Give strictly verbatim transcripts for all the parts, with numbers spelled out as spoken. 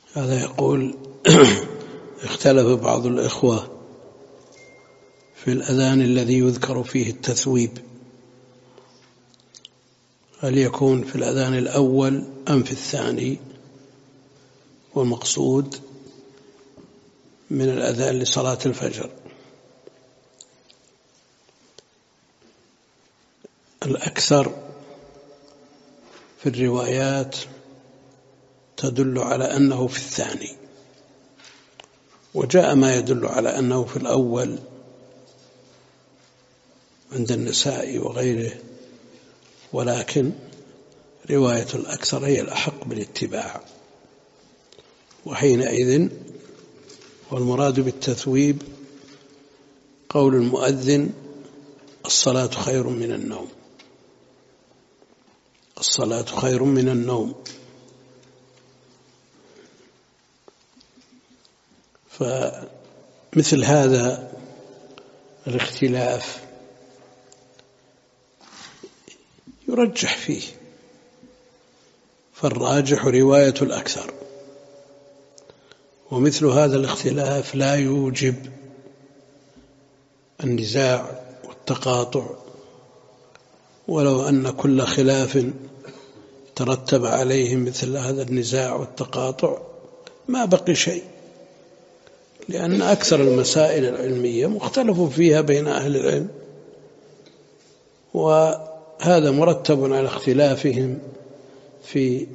هذا يقول اختلف بعض الإخوة في الأذان الذي يذكر فيه التثويب، هل يكون في الأذان الأول أم في الثاني؟ والمقصود من الأذان لصلاة الفجر. الأكثر في الروايات تدل على أنه في الثاني، وجاء ما يدل على أنه في الأول عند النسائي وغيره، ولكن رواية الأكثر هي الأحق بالاتباع. وحينئذ والمراد بالتثويب قول المؤذن: الصلاة خير من النوم، الصلاة خير من النوم. فمثل هذا الاختلاف يرجح فيه، فالراجح رواية الأكثر، ومثل هذا الاختلاف لا يوجب النزاع والتقاطع، ولو أن كل خلاف ترتب عليه مثل هذا النزاع والتقاطع ما بقي شيء، لأن أكثر المسائل العلمية مختلف فيها بين أهل العلم، وهذا مرتب على اختلافهم في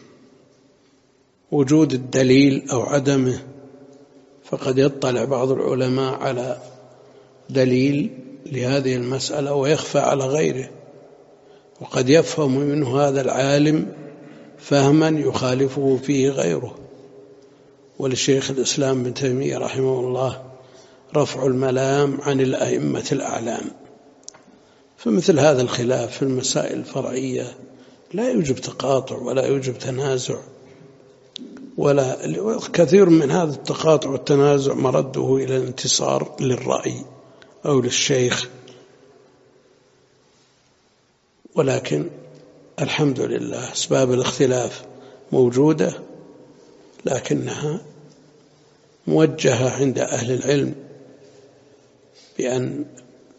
وجود الدليل أو عدمه. فقد يطلع بعض العلماء على دليل لهذه المسألة ويخفى على غيره، وقد يفهم منه هذا العالم فهما يخالفه فيه غيره. ولشيخ الإسلام ابن تيمية رحمه الله رفع الملام عن الأئمة الأعلام. فمثل هذا الخلاف في المسائل الفرعية لا يوجب تقاطع ولا يوجب تنازع، ولا كثير من هذا التقاطع والتنازع مرده إلى الانتصار للرأي أو للشيخ. ولكن الحمد لله أسباب الاختلاف موجودة، لكنها موجهة عند أهل العلم بأن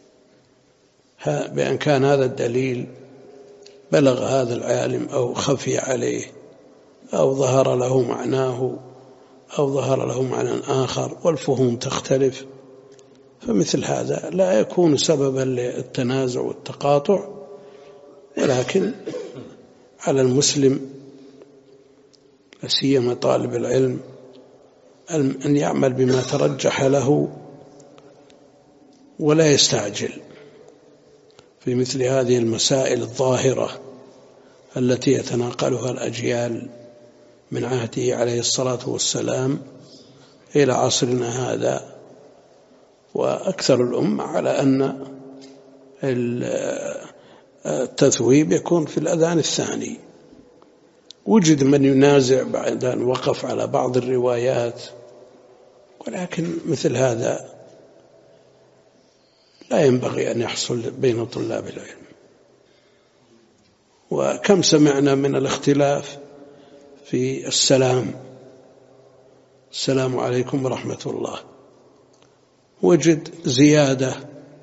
بأن كان هذا الدليل بلغ هذا العالم أو خفي عليه أو ظهر له معناه أو ظهر له معنى آخر، والفهوم تختلف، فمثل هذا لا يكون سببا للتنازع والتقاطع. ولكن على المسلم سيما طالب العلم أن يعمل بما ترجح له ولا يستعجل في مثل هذه المسائل الظاهرة التي يتناقلها الأجيال من عهده عليه الصلاة والسلام إلى عصرنا هذا. وأكثر الأمة على أن التثويب يكون في الأذان الثاني. وجد من ينازع بعد أن وقف على بعض الروايات، ولكن مثل هذا لا ينبغي أن يحصل بين طلاب العلم. وكم سمعنا من الاختلاف في السلام: السلام عليكم ورحمة الله، وجد زيادة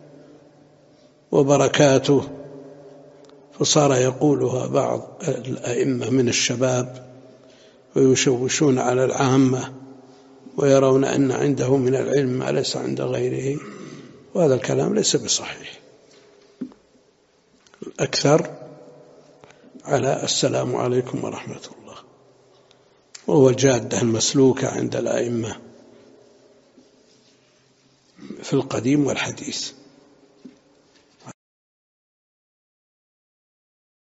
وبركاته، فصار يقولها بعض الأئمة من الشباب ويشوشون على العامة ويرون أن عنده من العلم ما ليس عند غيره، وهذا الكلام ليس بصحيح. الأكثر على السلام عليكم ورحمة الله، وهو الجادة المسلوكة عند الأئمة في القديم والحديث.